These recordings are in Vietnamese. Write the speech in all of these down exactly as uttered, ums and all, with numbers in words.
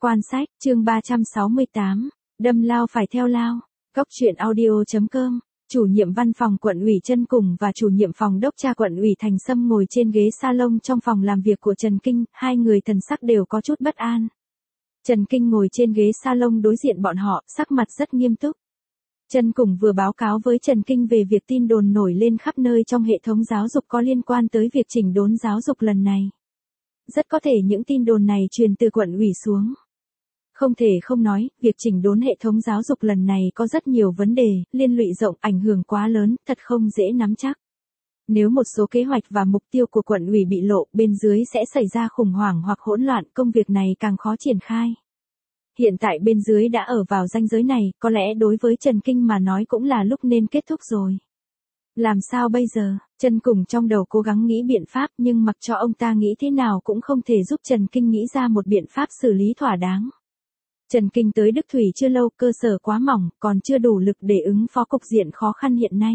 Quan sách, chương ba trăm sáu mươi tám, đâm lao phải theo lao. Cốc truyện audio chấm com. Chủ nhiệm văn phòng quận ủy Trân Cùng và chủ nhiệm phòng đốc tra quận ủy Thành Sâm ngồi trên ghế salon trong phòng làm việc của Trần Kinh, hai người thần sắc đều có chút bất an. Trần Kinh ngồi trên ghế salon đối diện bọn họ, sắc mặt rất nghiêm túc. Trân Cùng vừa báo cáo với Trần Kinh về việc tin đồn nổi lên khắp nơi trong hệ thống giáo dục có liên quan tới việc chỉnh đốn giáo dục lần này. Rất có thể những tin đồn này truyền từ quận ủy xuống. Không thể không nói, việc chỉnh đốn hệ thống giáo dục lần này có rất nhiều vấn đề, liên lụy rộng, ảnh hưởng quá lớn, thật không dễ nắm chắc. Nếu một số kế hoạch và mục tiêu của quận ủy bị lộ, bên dưới sẽ xảy ra khủng hoảng hoặc hỗn loạn, công việc này càng khó triển khai. Hiện tại bên dưới đã ở vào ranh giới này, có lẽ đối với Trần Kinh mà nói cũng là lúc nên kết thúc rồi. Làm sao bây giờ? Trân Cùng trong đầu cố gắng nghĩ biện pháp, nhưng mặc cho ông ta nghĩ thế nào cũng không thể giúp Trần Kinh nghĩ ra một biện pháp xử lý thỏa đáng. Trần Kinh tới Đức Thủy chưa lâu, cơ sở quá mỏng, còn chưa đủ lực để ứng phó cục diện khó khăn hiện nay.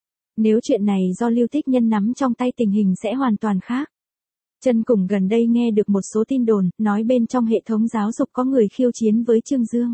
Nếu chuyện này do Lưu Tích Nhân nắm trong tay tình hình sẽ hoàn toàn khác. Trân Cùng gần đây nghe được một số tin đồn, nói bên trong hệ thống giáo dục có người khiêu chiến với Trương Dương.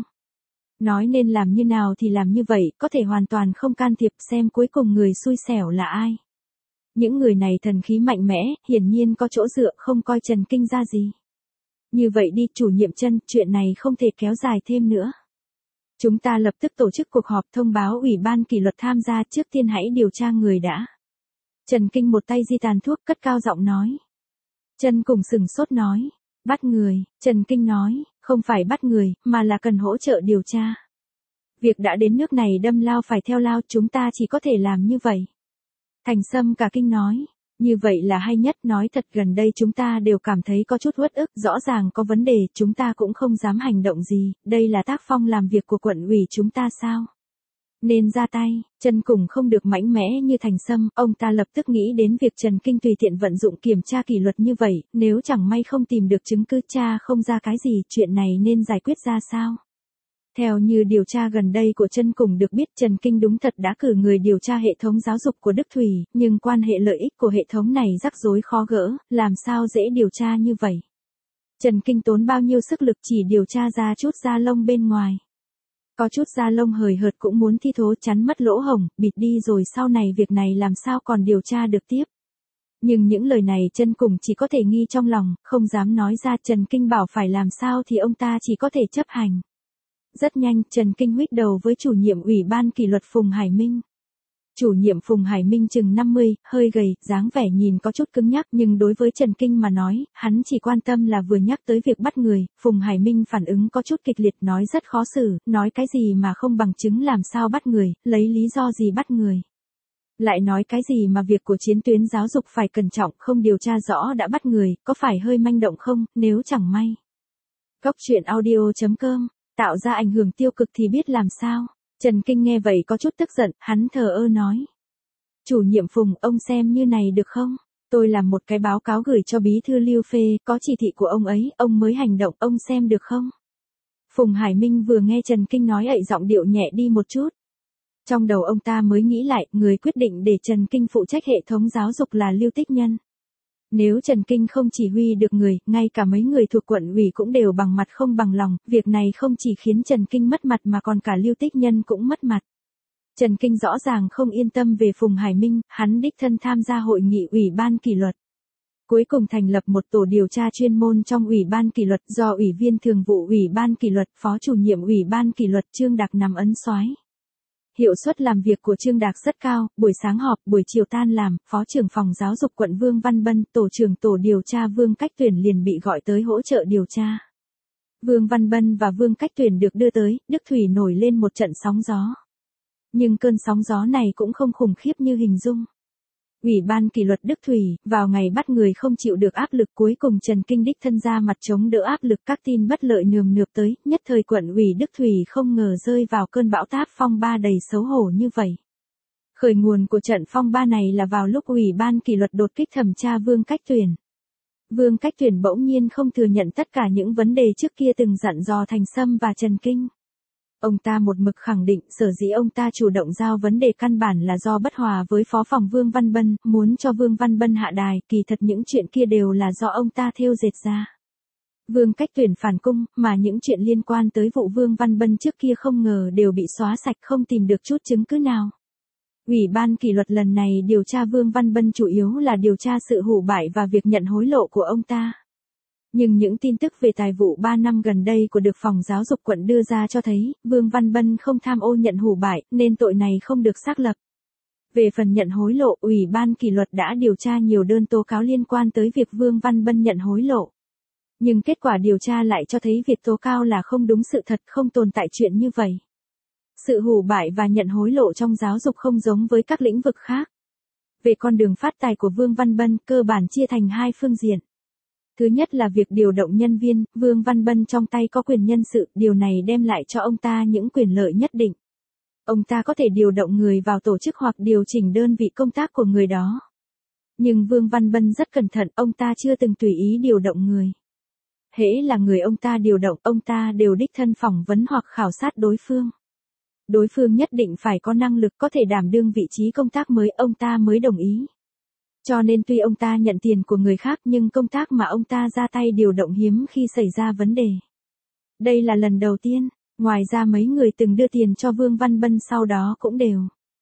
Nói nên làm như nào thì làm như vậy, có thể hoàn toàn không can thiệp, xem cuối cùng người xui xẻo là ai. Những người này thần khí mạnh mẽ, hiển nhiên có chỗ dựa, không coi Trần Kinh ra gì. Như vậy đi, chủ nhiệm Trân, chuyện này không thể kéo dài thêm nữa. Chúng ta lập tức tổ chức cuộc họp thông báo ủy ban kỷ luật tham gia, trước tiên hãy điều tra người đã. Trần Kinh một tay di tàn thuốc, cất cao giọng nói. Trân Cùng sừng sốt nói. Bắt người, Trần Kinh nói, không phải bắt người, mà là cần hỗ trợ điều tra. Việc đã đến nước này đâm lao phải theo lao, chúng ta chỉ có thể làm như vậy. Thành Sâm cả kinh nói. Như vậy là hay nhất, nói thật gần đây chúng ta đều cảm thấy có chút uất ức, rõ ràng có vấn đề, chúng ta cũng không dám hành động gì, đây là tác phong làm việc của quận ủy chúng ta sao? Nên ra tay. Trân Cùng không được mạnh mẽ như Thành Sâm, ông ta lập tức nghĩ đến việc Trần Kinh tùy tiện vận dụng kiểm tra kỷ luật như vậy, nếu chẳng may không tìm được chứng cứ, tra không ra cái gì, chuyện này nên giải quyết ra sao? Theo như điều tra gần đây của Trân Cùng được biết, Trần Kinh đúng thật đã cử người điều tra hệ thống giáo dục của Đức Thủy, nhưng quan hệ lợi ích của hệ thống này rắc rối khó gỡ, làm sao dễ điều tra như vậy? Trần Kinh tốn bao nhiêu sức lực chỉ điều tra ra chút da lông bên ngoài. Có chút da lông hời hợt cũng muốn thi thố, chắn mất lỗ hổng, bịt đi rồi sau này việc này làm sao còn điều tra được tiếp. Nhưng những lời này Trân Cùng chỉ có thể nghi trong lòng, không dám nói ra. Trần Kinh bảo phải làm sao thì ông ta chỉ có thể chấp hành. Rất nhanh, Trần Kinh huých đầu với chủ nhiệm ủy ban kỷ luật Phùng Hải Minh. Chủ nhiệm Phùng Hải Minh chừng năm mươi, hơi gầy, dáng vẻ nhìn có chút cứng nhắc, nhưng đối với Trần Kinh mà nói, hắn chỉ quan tâm là vừa nhắc tới việc bắt người. Phùng Hải Minh phản ứng có chút kịch liệt, nói rất khó xử, nói cái gì mà không bằng chứng, làm sao bắt người, lấy lý do gì bắt người. Lại nói cái gì mà việc của chiến tuyến giáo dục phải cẩn trọng, không điều tra rõ đã bắt người, có phải hơi manh động không, nếu chẳng may. Cốc truyện audio chấm com. Tạo ra ảnh hưởng tiêu cực thì biết làm sao. Trần Kinh nghe vậy có chút tức giận, hắn thờ ơ nói. Chủ nhiệm Phùng, ông xem như này được không? Tôi làm một cái báo cáo gửi cho bí thư Lưu phê, có chỉ thị của ông ấy, ông mới hành động, ông xem được không? Phùng Hải Minh vừa nghe Trần Kinh nói ậy giọng điệu nhẹ đi một chút. Trong đầu ông ta mới nghĩ lại, người quyết định để Trần Kinh phụ trách hệ thống giáo dục là Lưu Tích Nhân. Nếu Trần Kinh không chỉ huy được người, ngay cả mấy người thuộc quận ủy cũng đều bằng mặt không bằng lòng, việc này không chỉ khiến Trần Kinh mất mặt mà còn cả Lưu Tích Nhân cũng mất mặt. Trần Kinh rõ ràng không yên tâm về Phùng Hải Minh, hắn đích thân tham gia hội nghị ủy ban kỷ luật. Cuối cùng thành lập một tổ điều tra chuyên môn trong ủy ban kỷ luật do ủy viên thường vụ ủy ban kỷ luật, phó chủ nhiệm ủy ban kỷ luật Trương Đạc nắm ấn soái. Hiệu suất làm việc của Trương Đạc rất cao, buổi sáng họp, buổi chiều tan làm, phó trưởng phòng giáo dục quận Vương Văn Bân, tổ trưởng tổ điều tra Vương Cách Tuyển liền bị gọi tới hỗ trợ điều tra. Vương Văn Bân và Vương Cách Tuyển được đưa tới, Đức Thủy nổi lên một trận sóng gió. Nhưng cơn sóng gió này cũng không khủng khiếp như hình dung. Ủy ban kỷ luật Đức Thủy, vào ngày bắt người không chịu được áp lực, cuối cùng Trần Kinh đích thân ra mặt chống đỡ áp lực, các tin bất lợi nườm nượp tới, nhất thời quận ủy Đức Thủy không ngờ rơi vào cơn bão táp phong ba đầy xấu hổ như vậy. Khởi nguồn của trận phong ba này là vào lúc ủy ban kỷ luật đột kích thẩm tra Vương Cách Tuyển. Vương Cách Tuyển bỗng nhiên không thừa nhận tất cả những vấn đề trước kia từng dặn dò Thành Sâm và Trần Kinh. Ông ta một mực khẳng định sở dĩ ông ta chủ động giao vấn đề căn bản là do bất hòa với phó phòng Vương Văn Bân, muốn cho Vương Văn Bân hạ đài, kỳ thật những chuyện kia đều là do ông ta thêu dệt ra. Vương Cách Tuyển phản cung, mà những chuyện liên quan tới vụ Vương Văn Bân trước kia không ngờ đều bị xóa sạch, không tìm được chút chứng cứ nào. Ủy ban kỷ luật lần này điều tra Vương Văn Bân chủ yếu là điều tra sự hủ bại và việc nhận hối lộ của ông ta. Nhưng những tin tức về tài vụ ba năm gần đây của được phòng giáo dục quận đưa ra cho thấy, Vương Văn Bân không tham ô nhận hủ bại, nên tội này không được xác lập. Về phần nhận hối lộ, Ủy ban kỷ luật đã điều tra nhiều đơn tố cáo liên quan tới việc Vương Văn Bân nhận hối lộ. Nhưng kết quả điều tra lại cho thấy việc tố cáo là không đúng sự thật, không tồn tại chuyện như vậy. Sự hủ bại và nhận hối lộ trong giáo dục không giống với các lĩnh vực khác. Về con đường phát tài của Vương Văn Bân, cơ bản chia thành hai phương diện. Thứ nhất là việc điều động nhân viên, Vương Văn Bân trong tay có quyền nhân sự, điều này đem lại cho ông ta những quyền lợi nhất định. Ông ta có thể điều động người vào tổ chức hoặc điều chỉnh đơn vị công tác của người đó. Nhưng Vương Văn Bân rất cẩn thận, ông ta chưa từng tùy ý điều động người. Hễ là người ông ta điều động, ông ta đều đích thân phỏng vấn hoặc khảo sát đối phương. Đối phương nhất định phải có năng lực, có thể đảm đương vị trí công tác mới, ông ta mới đồng ý. Cho nên tuy ông ta nhận tiền của người khác nhưng công tác mà ông ta ra tay điều động hiếm khi xảy ra vấn đề. Đây là lần đầu tiên, ngoài ra mấy người từng đưa tiền cho Vương Văn Bân sau đó cũng đều.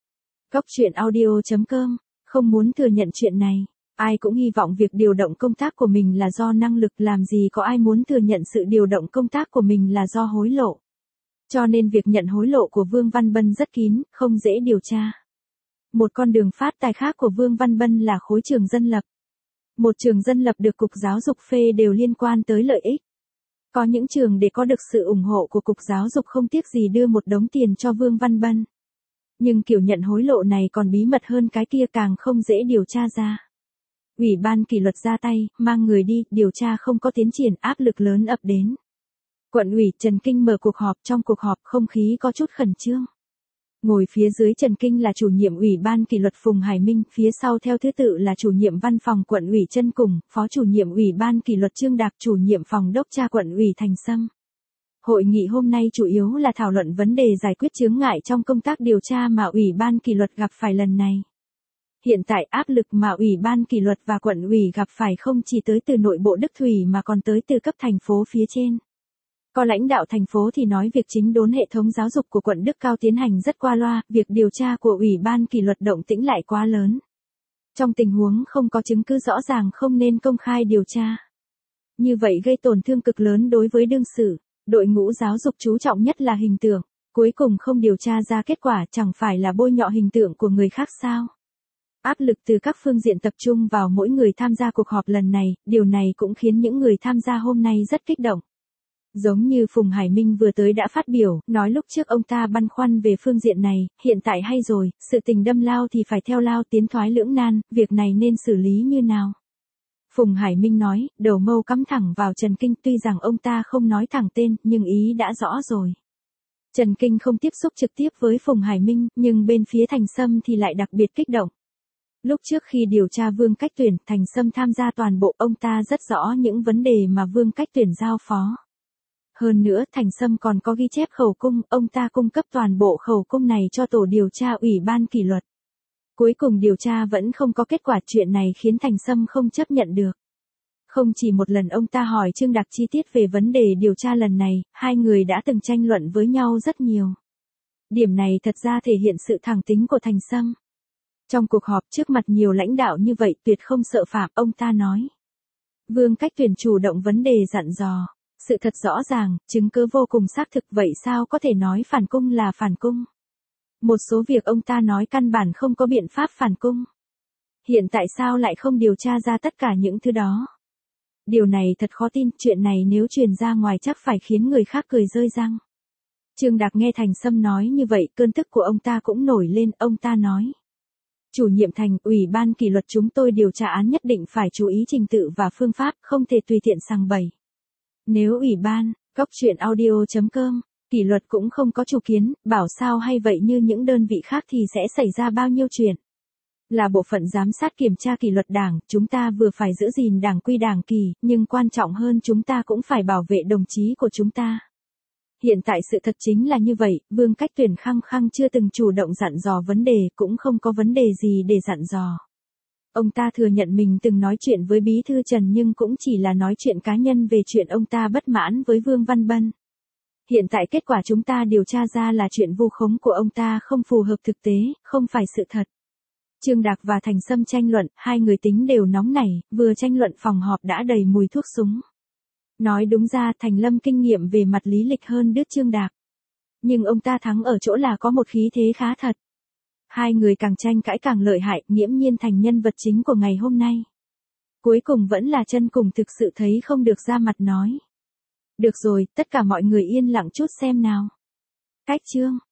Góc truyện audio chấm com, không muốn thừa nhận chuyện này. Ai cũng hy vọng việc điều động công tác của mình là do năng lực, làm gì có ai muốn thừa nhận sự điều động công tác của mình là do hối lộ. Cho nên việc nhận hối lộ của Vương Văn Bân rất kín, không dễ điều tra. Một con đường phát tài khác của Vương Văn Bân là khối trường dân lập. Một trường dân lập được Cục Giáo dục phê đều liên quan tới lợi ích. Có những trường để có được sự ủng hộ của Cục Giáo dục không tiếc gì đưa một đống tiền cho Vương Văn Bân. Nhưng kiểu nhận hối lộ này còn bí mật hơn cái kia, càng không dễ điều tra ra. Ủy ban kỷ luật ra tay, mang người đi, điều tra không có tiến triển, áp lực lớn ập đến. Quận ủy Trần Kinh mở cuộc họp, trong cuộc họp không khí có chút khẩn trương. Ngồi phía dưới Trần Kinh là chủ nhiệm Ủy ban kỷ luật Phùng Hải Minh, phía sau theo thứ tự là chủ nhiệm văn phòng quận ủy Trân Cùng, phó chủ nhiệm Ủy ban kỷ luật Trương Đạc, chủ nhiệm phòng đốc tra quận ủy Thành Sâm. Hội nghị hôm nay chủ yếu là thảo luận vấn đề giải quyết chướng ngại trong công tác điều tra mà Ủy ban kỷ luật gặp phải lần này. Hiện tại áp lực mà Ủy ban kỷ luật và quận ủy gặp phải không chỉ tới từ nội bộ Đức Thủy mà còn tới từ cấp thành phố phía trên. Có lãnh đạo thành phố thì nói việc chính đốn hệ thống giáo dục của quận Đức Cao tiến hành rất qua loa, việc điều tra của Ủy ban kỷ luật động tĩnh lại quá lớn. Trong tình huống không có chứng cứ rõ ràng không nên công khai điều tra. Như vậy gây tổn thương cực lớn đối với đương sự, đội ngũ giáo dục chú trọng nhất là hình tượng, cuối cùng không điều tra ra kết quả chẳng phải là bôi nhọ hình tượng của người khác sao? Áp lực từ các phương diện tập trung vào mỗi người tham gia cuộc họp lần này, điều này cũng khiến những người tham gia hôm nay rất kích động. Giống như Phùng Hải Minh vừa tới đã phát biểu, nói lúc trước ông ta băn khoăn về phương diện này, hiện tại hay rồi, sự tình đâm lao thì phải theo lao, tiến thoái lưỡng nan, việc này nên xử lý như nào? Phùng Hải Minh nói, đầu mâu cắm thẳng vào Trần Kinh, tuy rằng ông ta không nói thẳng tên, nhưng ý đã rõ rồi. Trần Kinh không tiếp xúc trực tiếp với Phùng Hải Minh, nhưng bên phía Thành Sâm thì lại đặc biệt kích động. Lúc trước khi điều tra Vương Cách Tuyển, Thành Sâm tham gia toàn bộ, ông ta rất rõ những vấn đề mà Vương Cách Tuyển giao phó. Hơn nữa, Thành Sâm còn có ghi chép khẩu cung, ông ta cung cấp toàn bộ khẩu cung này cho tổ điều tra Ủy ban kỷ luật. Cuối cùng điều tra vẫn không có kết quả, chuyện này khiến Thành Sâm không chấp nhận được. Không chỉ một lần ông ta hỏi Trương Đạc chi tiết về vấn đề điều tra lần này, hai người đã từng tranh luận với nhau rất nhiều. Điểm này thật ra thể hiện sự thẳng tính của Thành Sâm. Trong cuộc họp trước mặt nhiều lãnh đạo như vậy tuyệt không sợ phạm, ông ta nói. Vương Cách Tuyển chủ động vấn đề dặn dò. Sự thật rõ ràng, chứng cứ vô cùng xác thực, vậy sao có thể nói phản cung là phản cung? Một số việc ông ta nói căn bản không có biện pháp phản cung. Hiện tại sao lại không điều tra ra tất cả những thứ đó? Điều này thật khó tin, chuyện này nếu truyền ra ngoài chắc phải khiến người khác cười rơi răng. Trương Đạc nghe Thành Sâm nói như vậy, cơn tức của ông ta cũng nổi lên, ông ta nói. Chủ nhiệm Thành, Ủy ban kỷ luật chúng tôi điều tra án nhất định phải chú ý trình tự và phương pháp, không thể tùy tiện sằng bậy. Nếu Ủy ban, góc truyện audio chấm com, kỷ luật cũng không có chủ kiến, bảo sao hay vậy như những đơn vị khác thì sẽ xảy ra bao nhiêu chuyện. Là bộ phận giám sát kiểm tra kỷ luật đảng, chúng ta vừa phải giữ gìn đảng quy đảng kỳ, nhưng quan trọng hơn chúng ta cũng phải bảo vệ đồng chí của chúng ta. Hiện tại sự thật chính là như vậy, Vương Cách Tuyển khăng khăng chưa từng chủ động dặn dò vấn đề, cũng không có vấn đề gì để dặn dò. Ông ta thừa nhận mình từng nói chuyện với bí thư Trần nhưng cũng chỉ là nói chuyện cá nhân về chuyện ông ta bất mãn với Vương Văn Bân. Hiện tại kết quả chúng ta điều tra ra là chuyện vu khống của ông ta không phù hợp thực tế, không phải sự thật. Trương Đạc và Thành Sâm tranh luận, hai người tính đều nóng nảy, vừa tranh luận phòng họp đã đầy mùi thuốc súng. Nói đúng ra Thành Lâm kinh nghiệm về mặt lý lịch hơn đứt Trương Đạc. Nhưng ông ta thắng ở chỗ là có một khí thế khá thật. Hai người càng tranh cãi càng lợi hại, nghiễm nhiên thành nhân vật chính của ngày hôm nay. Cuối cùng vẫn là Chân Cùng thực sự thấy không được ra mặt nói. Được rồi, tất cả mọi người yên lặng chút xem nào. Cách chương.